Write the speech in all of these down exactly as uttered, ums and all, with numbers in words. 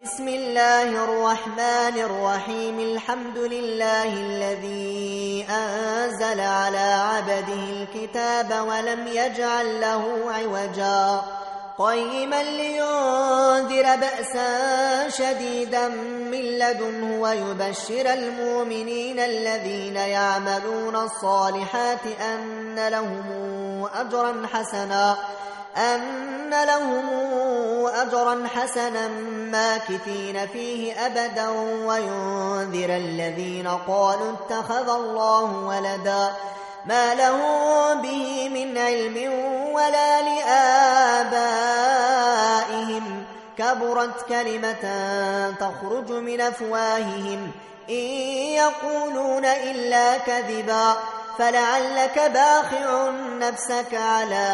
بسم الله الرحمن الرحيم. الحمد لله الذي أنزل على عبده الكتاب ولم يجعل له عوجا قيما لينذر بأسا شديدا من لدنه ويبشر المؤمنين الذين يعملون الصالحات أن لهم أجرا حسنا أن لهم أجرا حسنا ماكثين فيه أبدا وينذر الذين قالوا اتخذ الله ولدا ما لهم به من علم ولا لآبائهم كبرت كلمة تخرج من أفواههم إن يقولون إلا كذبا فلعلك باخع نفسك على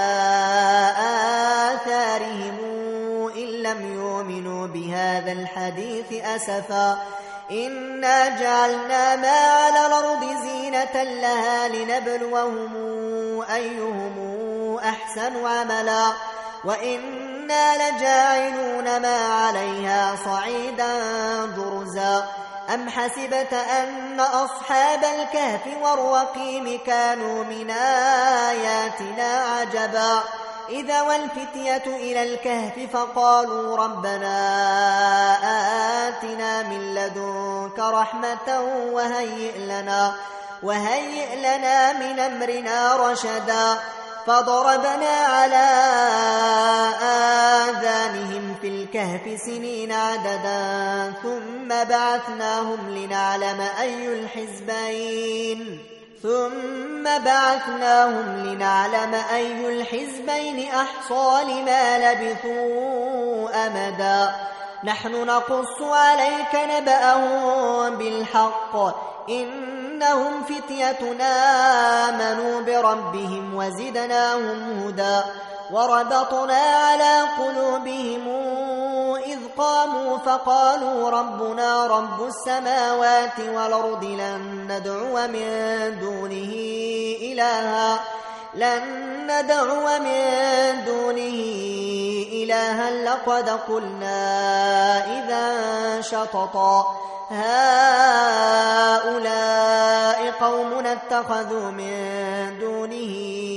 آثارهم إن لم يؤمنوا بهذا الحديث أسفا إنا جعلنا ما على الأرض زينة لها لنبلوهم أيهم أحسن عملا وإنا لجاعلون ما عليها صعيدا جرزا أم حسبت أن أصحاب الكهف والرقيم كانوا من آياتنا عجبا إذا والفتية إلى الكهف فقالوا ربنا آتنا من لدنك رحمة وهيئ لنا, وهيئ لنا من أمرنا رشدا فضربنا على آذانهم في الكهف سنين عددا ثم بعثناهم لنعلم أي الحزبين ثم بعثناهم لنعلم أي الحزبين أحصى لما لبثوا أمدا نحن نقص عليك نبأهم بالحق إنهم فتيتنا آمنوا بربهم وزدناهم هدى وربطنا على قلوبهم إذ قاموا فقالوا ربنا رب السماوات والأرض لن ندعو من دونه إلها لن ندعو من دونه إلها لقد قلنا إذا شططا هؤلاء قومنا اتخذوا من دونه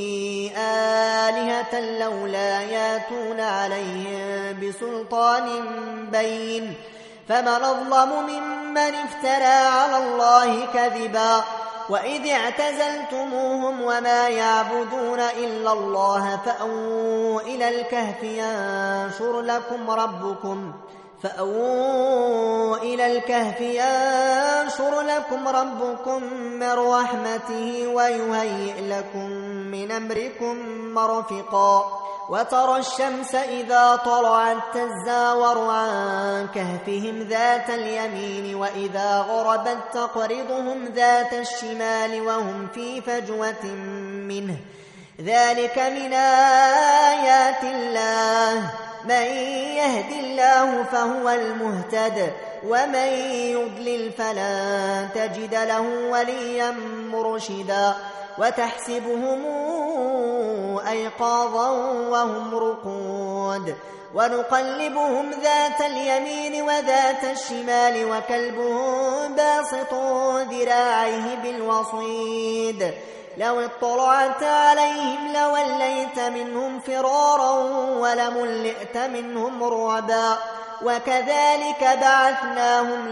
آلهة لولا ياتون عليهم بسلطان بين فمن أظلم ممن افترى على الله كذبا وإذ اعتزلتموهم وما يعبدون إلا الله فأووا إلى الكهف ينشر لكم ربكم فأووا إلى الكهف ينشر لكم ربكم من رحمته ويهيئ لكم من أمركم مرفقا وترى الشمس إذا طلعت تزاور عن كهفهم ذات اليمين وإذا غربت تقرضهم ذات الشمال وهم في فجوة منه ذلك من آيات الله من يهد الله فهو المهتد ومن يضلل فلن تجد له وليا مرشدا وتحسبهم أيقاظا وهم رقود ونقلبهم ذات اليمين وذات الشمال وكلبهم باسط ذراعيه بالوصيد لو اطلعت عليهم لوليت منهم فرارا ولملئت منهم رعبا وكذلك بعثناهم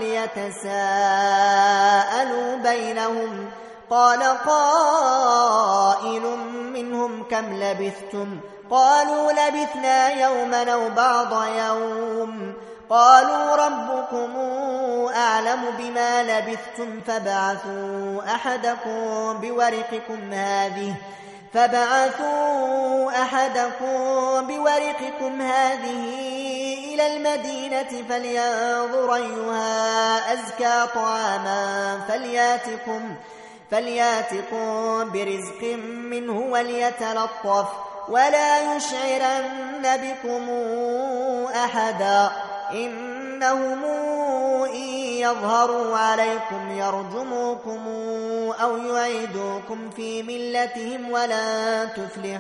ليتساءلوا بينهم قال قائل منهم كم لبثتم قالوا لبثنا يوما أو بعض يوم قالوا ربكم أعلم بما لبثتم فبعثوا أحدكم بورقكم هذه فبعثوا أحدكم بورقكم هذه إلى المدينة فلينظر أيها أزكى طعاما فلياتكم فلياتكم برزق منه وليتلطف ولا يشعرن بكم أحدا إنهم إن يظهروا عليكم يرجموكم أو يعيدوكم في ملتهم ولا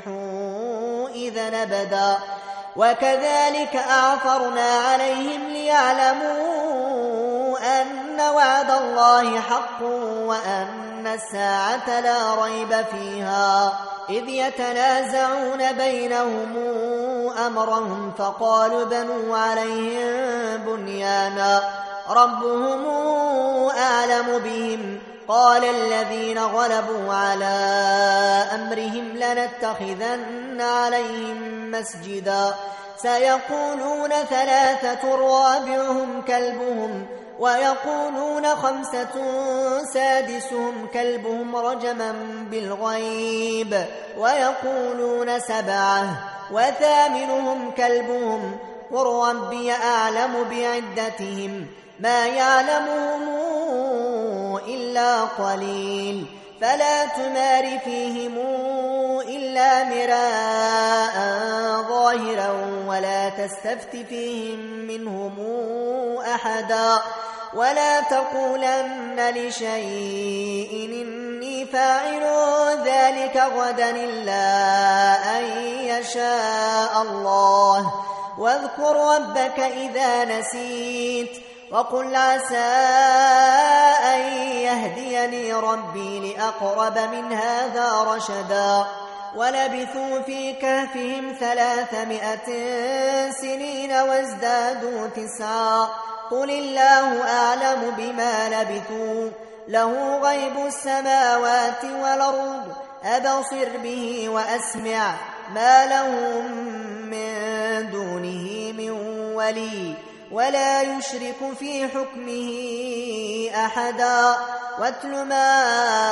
تفلحوا إذا أبدا وكذلك أعثرنا عليهم ليقولوا ليعلموا أن وعد الله حق وأن الساعة لا ريب فيها إذ يتنازعون بينهم أمرهم فقالوا بنوا عليهم بنيانا ربهم أعلم بهم قال الذين غلبوا على أمرهم لنتخذن عليهم مسجدا سيقولون ثلاثة رابعهم كلبهم ويقولون خمسة سادسهم كلبهم رجما بالغيب ويقولون سبعة وثامنهم كلبهم قل ربي أعلم بعدتهم ما يعلمهم إلا قليل فلا تمار فيهم إلا مراء ظاهرا ولا تستفت فيهم منهم أحدا ولا تقولن لشيء إني فاعل ذلك غدا إلا أن يشاء الله واذكر ربك إذا نسيت وقل عسى أن يهديني ربي لأقرب من هذا رشدا ولبثوا في كهفهم ثلاثمائة سنين وازدادوا تسعا قل الله أعلم بما لبثوا له غيب السماوات والأرض أبصر به وأسمع ما لهم من دونه من ولي ولا يشرك في حكمه أحدا واتل ما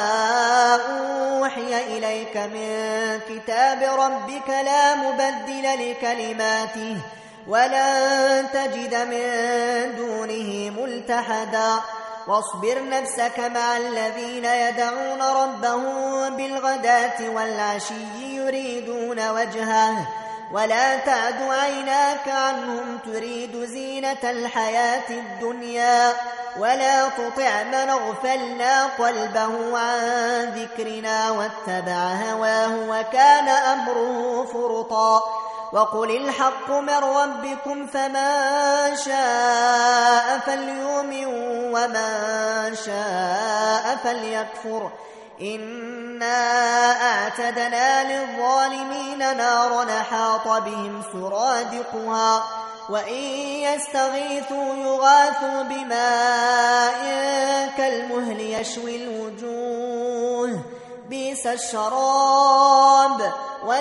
أوحي إليك من كتاب ربك لا مبدل لكلماته ولن تجد من دونه ملتحدا واصبر نفسك مع الذين يدعون ربهم بالغداة والعشي يريدون وجهه ولا تعد عيناك عنهم تريد زينة الحياة الدنيا ولا تطع من اغفلنا قلبه عن ذكرنا واتبع هواه وكان أمره فرطا وقل الحق من ربكم فمن شاء فليؤمن ومن شاء فليكفر إنا أعتدنا للظالمين نارا حاط بهم سرادقها وإن يستغيثوا يغاثوا بماء كالمهل يشوي الوجوه بئس الشراب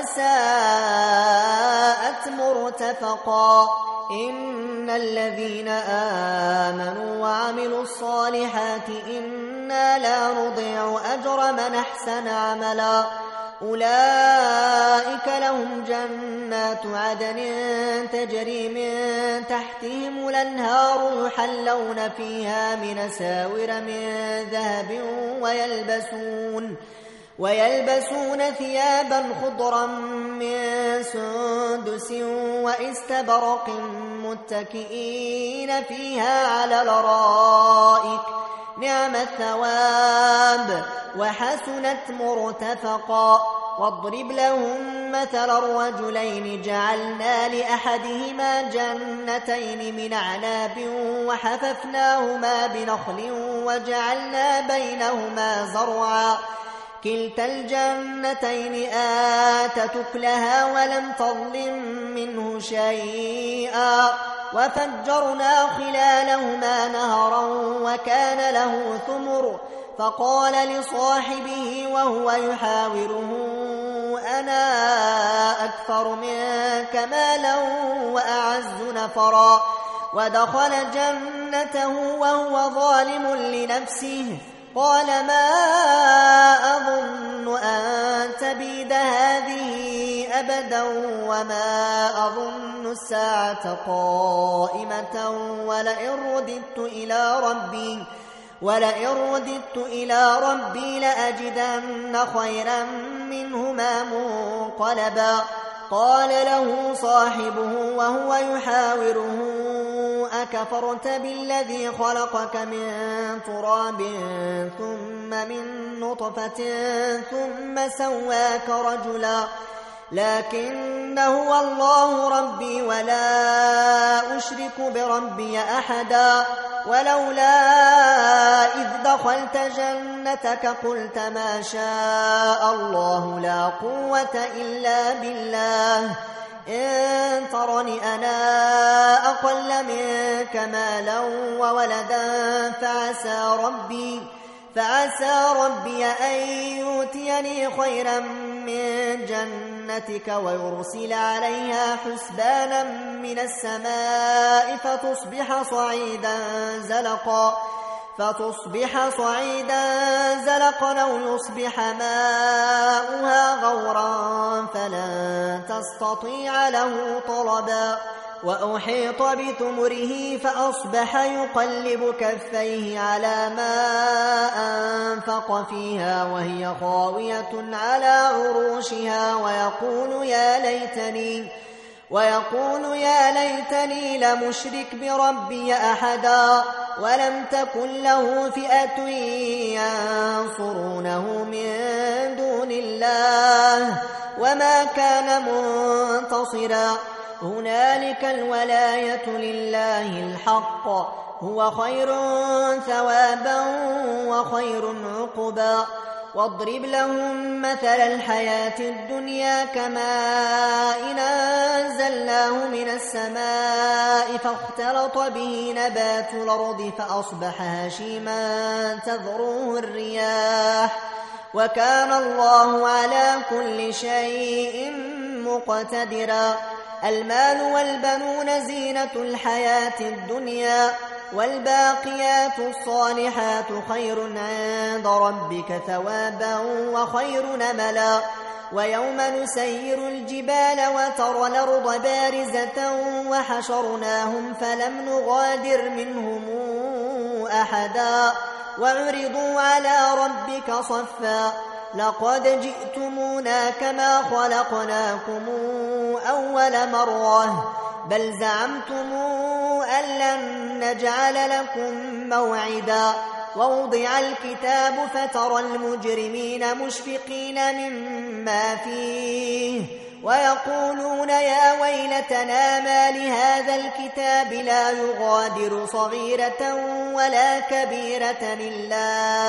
وساءت مرتفقا إن الذين آمنوا وعملوا الصالحات إنا لا نضيع أجر من أحسن عملا أولئك لهم جنات عدن تجري من تحتهم الأنهار يحلون فيها من أساور من ذهب ويلبسون ويلبسون ثيابا خضرا من سندس واستبرق متكئين فيها على الأرائك نعم الثواب وحسنت مرتفقا واضرب لهم مثل الرجلين جعلنا لأحدهما جنتين من أعناب وحففناهما بنخل وجعلنا بينهما زرعا كلتا الجنتين آتت أكلها ولم تظلم منه شيئا وفجرنا خلالهما نهرا وكان له ثمر فقال لصاحبه وهو يحاوره أنا أكثر منك مالا وأعز نفرا ودخل جنته وهو ظالم لنفسه قال ما أظن أن تبيد هذه أبدا وما أظن الساعة قائمة ولئن رددت إلى ربي ولئن رددت إلى ربي لأجدن خيرا منهما منقلبا قال له صاحبه وهو يحاوره أكفرت بالذي خلقك من تراب ثم من نطفة ثم سواك رجلا لكن هو الله ربي ولا أشرك بربي أحدا ولولا إذ دخلت جنتك قلت ما شاء الله لا قوة إلا بالله إن ترني أنا أقل منك مالا وولدا فعسى ربي فعسى ربي أن يؤتيني خيرا من جنتك ويرسل عليها حسبانا من السماء فتصبح صعيدا زلقا فتصبح صعيدا زلقا أو يصبح ماؤها غورا فلن تستطيع له طلبا وأحيط بثمره فأصبح يقلب كفيه على ما أنفق فيها وهي خاوية على عروشها ويقول يا ليتني ويقول يا ليتني لمشرك بربي أحدا ولم تكن له فئة ينصرونه من دون الله وما كان منتصرا هنالك الولاية لله الحق هو خير ثوابا وخير عقبا واضرب لهم مثل الحياة الدنيا كماء أنزلناه من السماء فاختلط به نبات الأرض فأصبح هشيما تذروه الرياح وكان الله على كل شيء مقتدرا المال والبنون زينة الحياة الدنيا والباقيات الصالحات خير عند ربك ثوابا وخير نملا ويوم نسير الجبال وترى الأرض بارزة وحشرناهم فلم نغادر منهم أحدا وعرضوا على ربك صفا لقد جئتمونا كما خلقناكم أول مرة بل زعمتم أن لن نجعل لكم موعدا ووضع الكتاب فترى المجرمين مشفقين مما فيه ويقولون يا ويلتنا ما لهذا الكتاب لا يغادر صغيرة ولا كبيرة إلا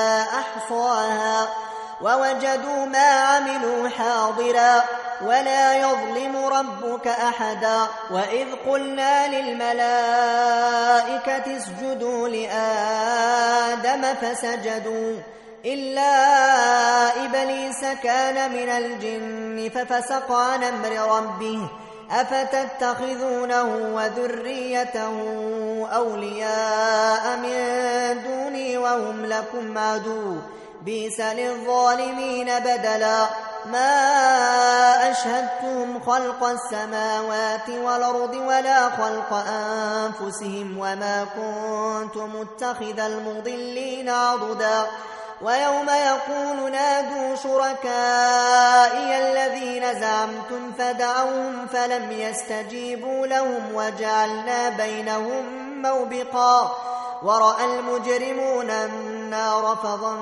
أحصاها ووجدوا ما عملوا حاضرا ولا يظلم ربك أحدا وإذ قلنا للملائكة اسجدوا لآدم فسجدوا إلا إبليس كان من الجن ففسق عن أمر ربه أفتتخذونه وذريته أولياء من دوني وهم لكم عدو بئس للظالمين بدلا ما أشهدتهم خلق السماوات والأرض ولا خلق أنفسهم وما كنت متخذ المضلين عضدا ويوم يقول نادوا شركائي الذين زعمتم فدعوهم فلم يستجيبوا لهم وجعلنا بينهم موبقا ورأى المجرمون النار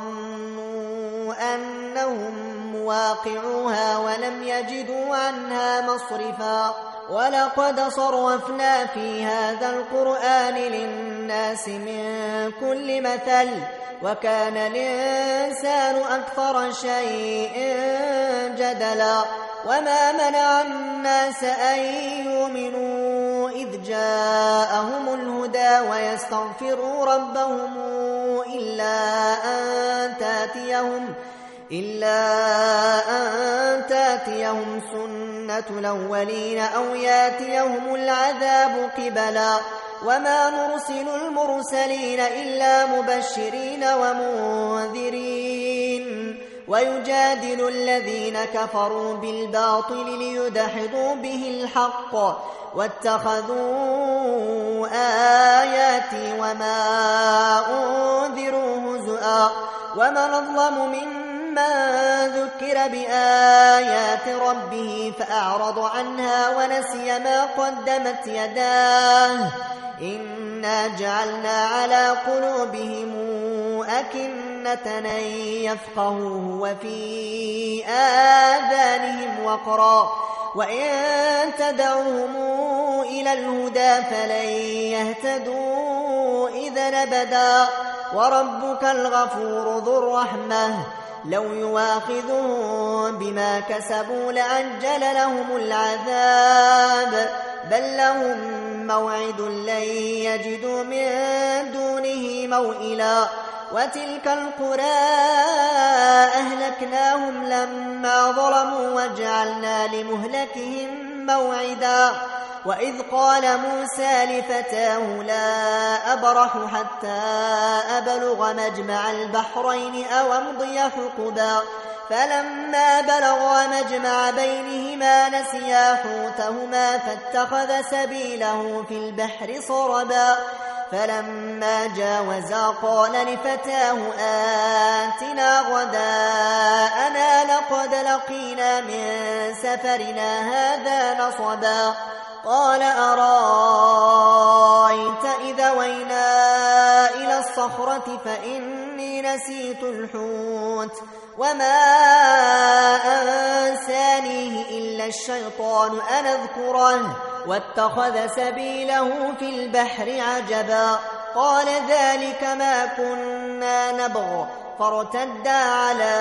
فظنوا أنهم مواقعوها ولم يجدوا عنها مصرفا ولقد صرفنا في هذا القرآن للناس من كل مثل وكان الإنسان أكثر شيء جدلا وما منع الناس أن يؤمنوا إذ جاءهم الهدى ويستغفروا ربهم إلا أن تأتيهم إلا أن تأتيهم سنة الأولين أو يأتيهم العذاب قبلا وما نرسل المرسلين إلا مبشرين ومنذرين ويجادل الذين كفروا بالباطل ليدحضوا به الحق واتخذوا آياتي وما أنذروا هزؤا ومن أظلم ممن ذكر بآيات ربه فأعرض عنها ونسي ما قدمت يداه إنا جعلنا على قلوبهم أكنة أن يفقهوه وفي آذانهم وقرا وإن تدعوهم إلى الهدى فلن يهتدوا إذا أبدا وربك الغفور ذو الرحمة لو يواخذهم بما كسبوا لعجل لهم العذاب بل لهم موعد لن يجدوا من دونه موئلا وتلك القرى أهلكناهم لما ظلموا وجعلنا لمهلكهم موعدا وإذ قال موسى لفتاه لا أبرح حتى أبلغ مجمع البحرين أو أمضي حقبا فلما بلغا مجمع بينهما نسيا حوتهما فاتخذ سبيله في البحر صربا فلما جاوزا قال لفتاه آتنا غداءنا لقد لقينا من سفرنا هذا نصبا قال أرأيت إذا وينا إلى الصخرة فإني نسيت الحوت وما أنسانيه إلا الشيطان أن أذكره واتخذ سبيله في البحر عجبا قال ذلك ما كنا نبغ فارتدا على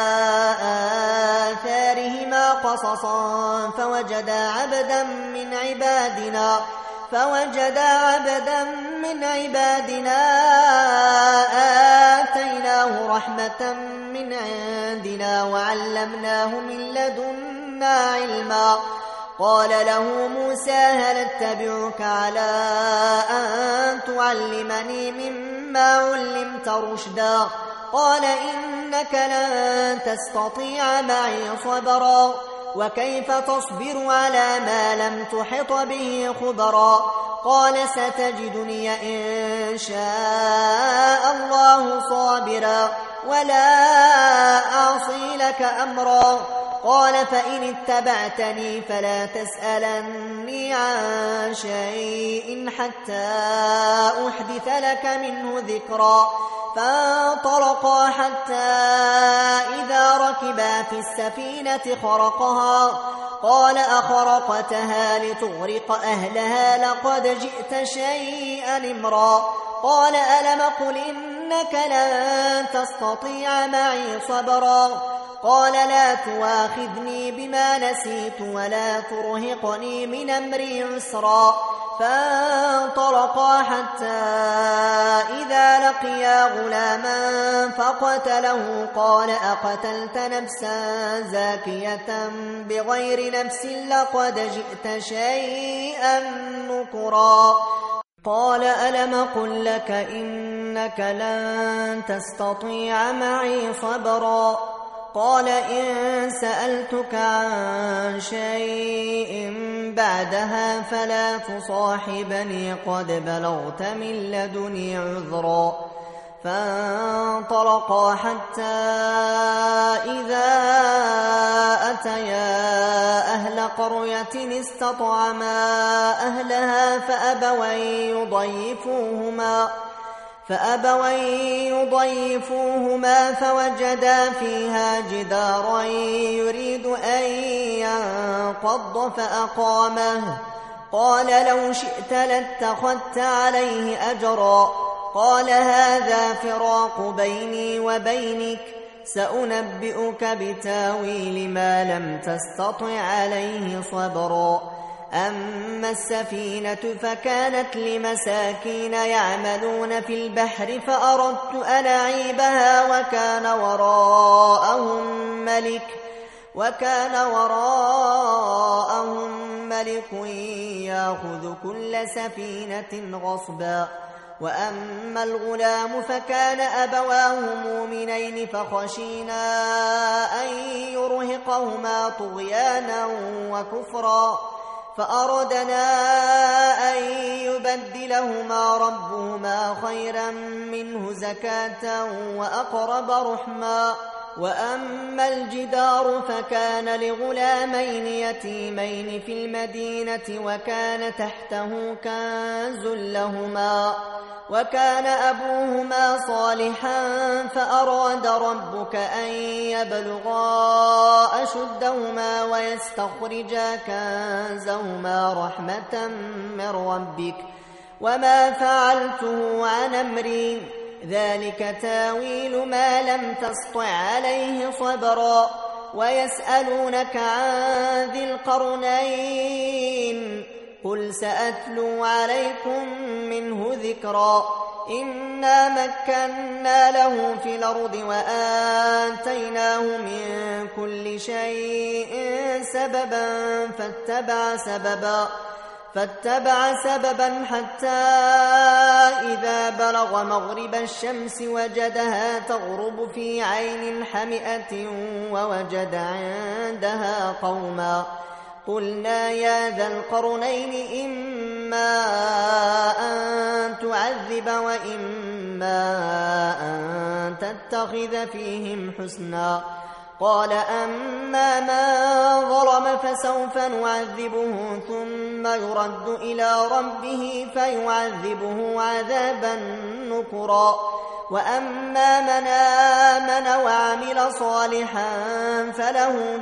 آثارهما قصصا فوجدا عبدا من عبادنا فوجدا عبدا من عبادنا آتيناه رحمة من عندنا وعلمناه من لدنا علما قال له موسى هل اتبعك على أن تعلمني مما علمت رشدا قال إنك لن تستطيع معي صبرا وكيف تصبر على ما لم تحط به خبرا قال ستجدني إن شاء الله صابرا ولا أعصي لك أمرا قال فإن اتبعتني فلا تسألني عن شيء حتى أحدث لك منه ذكرا فانطلقا حتى إذا ركبا في السفينة خرقها قال أخرقتها لتغرق أهلها لقد جئت شيئا إمرا قال ألم قل إنك لن تستطيع معي صبرا قال لا تواخذني بما نسيت ولا ترهقني من أمري عسرا فانطلقا حتى إذا لقيا غلاما فقتله قال أقتلت نفسا زاكية بغير نفس لقد جئت شيئا نكرا قال ألم قل لك إنك لن تستطيع معي صبرا قال إن سألتك عن شيء بعدها فلا تصاحبني قد بلغت من لدني عذرا فانطلقا حتى إذا أتيا أهل قرية استطعما أهلها فأبوا يضيفوهما فأبوا يضيفوهما فوجدا فيها جدارا يريد أن ينقض فأقامه قال لو شئت لاتخذت عليه أجرا قال هذا فراق بيني وبينك سأنبئك بتاويل ما لم تستطع عليه صبرا أما السفينة فكانت لمساكين يعملون في البحر فأردت أن أعيبها وكان وراءهم ملك وكان وراءهم ملك يأخذ كل سفينة غصبا وأما الغلام فكان أبواه مؤمنين فخشينا أن يرهقهما طغيانا وكفرا فأردنا أن يبدلهما ربهما خيرا منه زكاة وأقرب رحما وأما الجدار فكان لغلامين يتيمين في المدينة وكان تحته كنز لهما وكان أبوهما صالحا فأراد ربك أن يبلغا أشدهما ويستخرجا كنزهما رحمة من ربك وما فعلته عن أمري ذلك تاويل ما لم تسطع عليه صبرا ويسألونك عن ذي القرنين قل سأتلو عليكم منه ذكرا إنا مكنا له في الأرض وآتيناه من كل شيء سببا فاتبع سببا فاتبع سببا حتى إذا بلغ مغرب الشمس وجدها تغرب في عين حمئة ووجد عندها قوما قلنا يا ذا القرنين إما أن تعذب وإما أن تتخذ فيهم حسنا قال أما من ظلم فسوف نعذبه ثم يرد إلى ربه فيعذبه عذابا نكرا وأما من آمن وعمل صالحا فله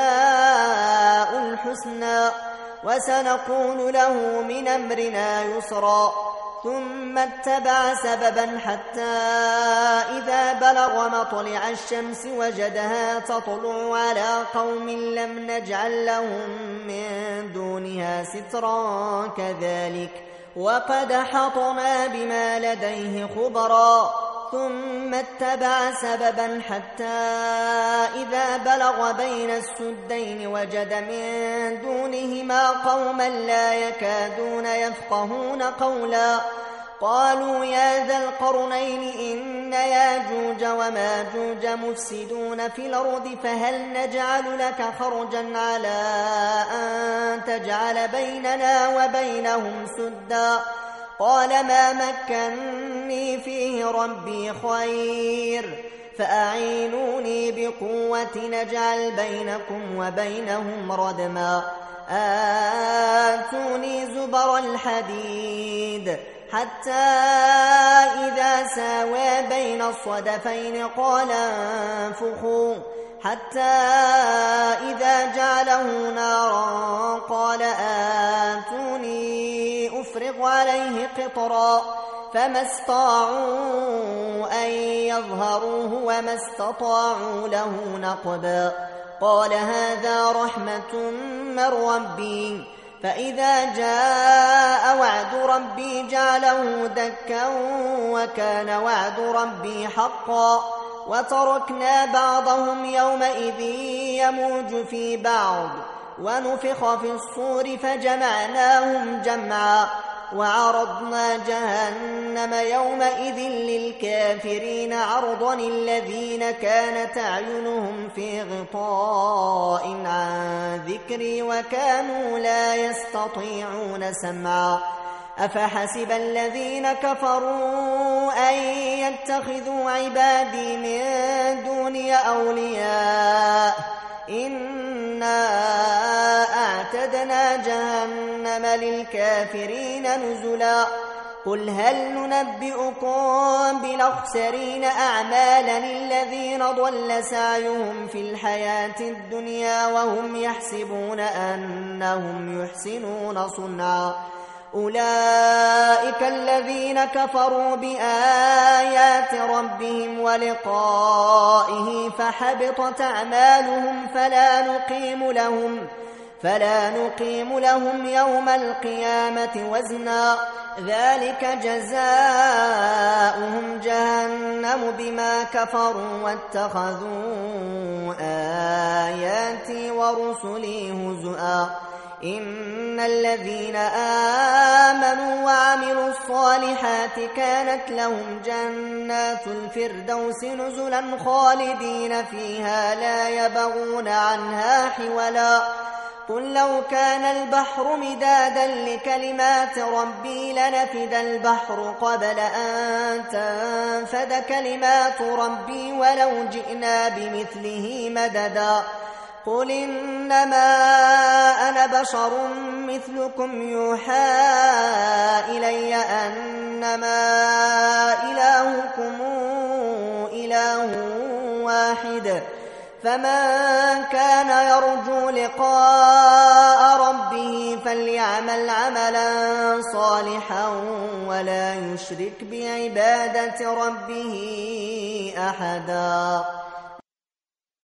جزاء الحسنى وسنقول له من أمرنا يسرا ثم اتبع سببا حتى إذا بلغ مطلع الشمس وجدها تطلع على قوم لم نجعل لهم من دونها سترا كذلك وقد حطنا بما لديه خبرا ثم اتبع سببا حتى إذا بلغ بين السدين وجد من دونهما قوما لا يكادون يفقهون قولا قالوا يا ذا القرنين إن ياجوج وماجوج مفسدون في الأرض فهل نجعل لك خرجا على أن تجعل بيننا وبينهم سدا قال ما مكنني فيه ربي خير فأعينوني بقوة نجعل بينكم وبينهم ردما آتوني زبر الحديد حتى إذا ساوى بين الصدفين قال انفخوا حتى إذا جعله نارا قال آتوني أفرغ عليه قطرا فما استطاعوا أن يظهروه وما استطاعوا له نقبا قال هذا رحمة من ربي فإذا جاء وعد ربي جعله دكا وكان وعد ربي حقا وتركنا بعضهم يومئذ يموج في بعض ونفخ في الصور فجمعناهم جمعا وعرضنا جهنم يومئذ للكافرين عرضا الذين كانت أعينهم في غطاء عن ذكري وكانوا لا يستطيعون سمعا أفحسب الذين كفروا أن يتخذوا عبادي من دوني أولياء إنا أعتدنا جهنم للكافرين نزلا قل هل ننبئكم بالأخسرين أعمالا الذين ضل سعيهم في الحياة الدنيا وهم يحسبون أنهم يحسنون صنعا أولئك الذين كفروا بآيات ربهم ولقائه فحبطت أعمالهم فلا نقيم لهم فلا نقيم لهم يوم القيامة وزنا ذلك جزاؤهم جهنم بما كفروا واتخذوا آياتي ورسلي هزؤا إن الذين آمنوا وعملوا الصالحات كانت لهم جنات الفردوس نزلا خالدين فيها لا يبغون عنها حولا قل لو كان البحر مدادا لكلمات ربي لنفد البحر قبل أن تنفد كلمات ربي ولو جئنا بمثله مددا قل إنما أنا بشر مثلكم يوحى إلي أنما إلهكم إله واحد فمن كان يرجو لقاء ربه فليعمل عملا صالحا ولا يشرك بعبادة ربه أحدا.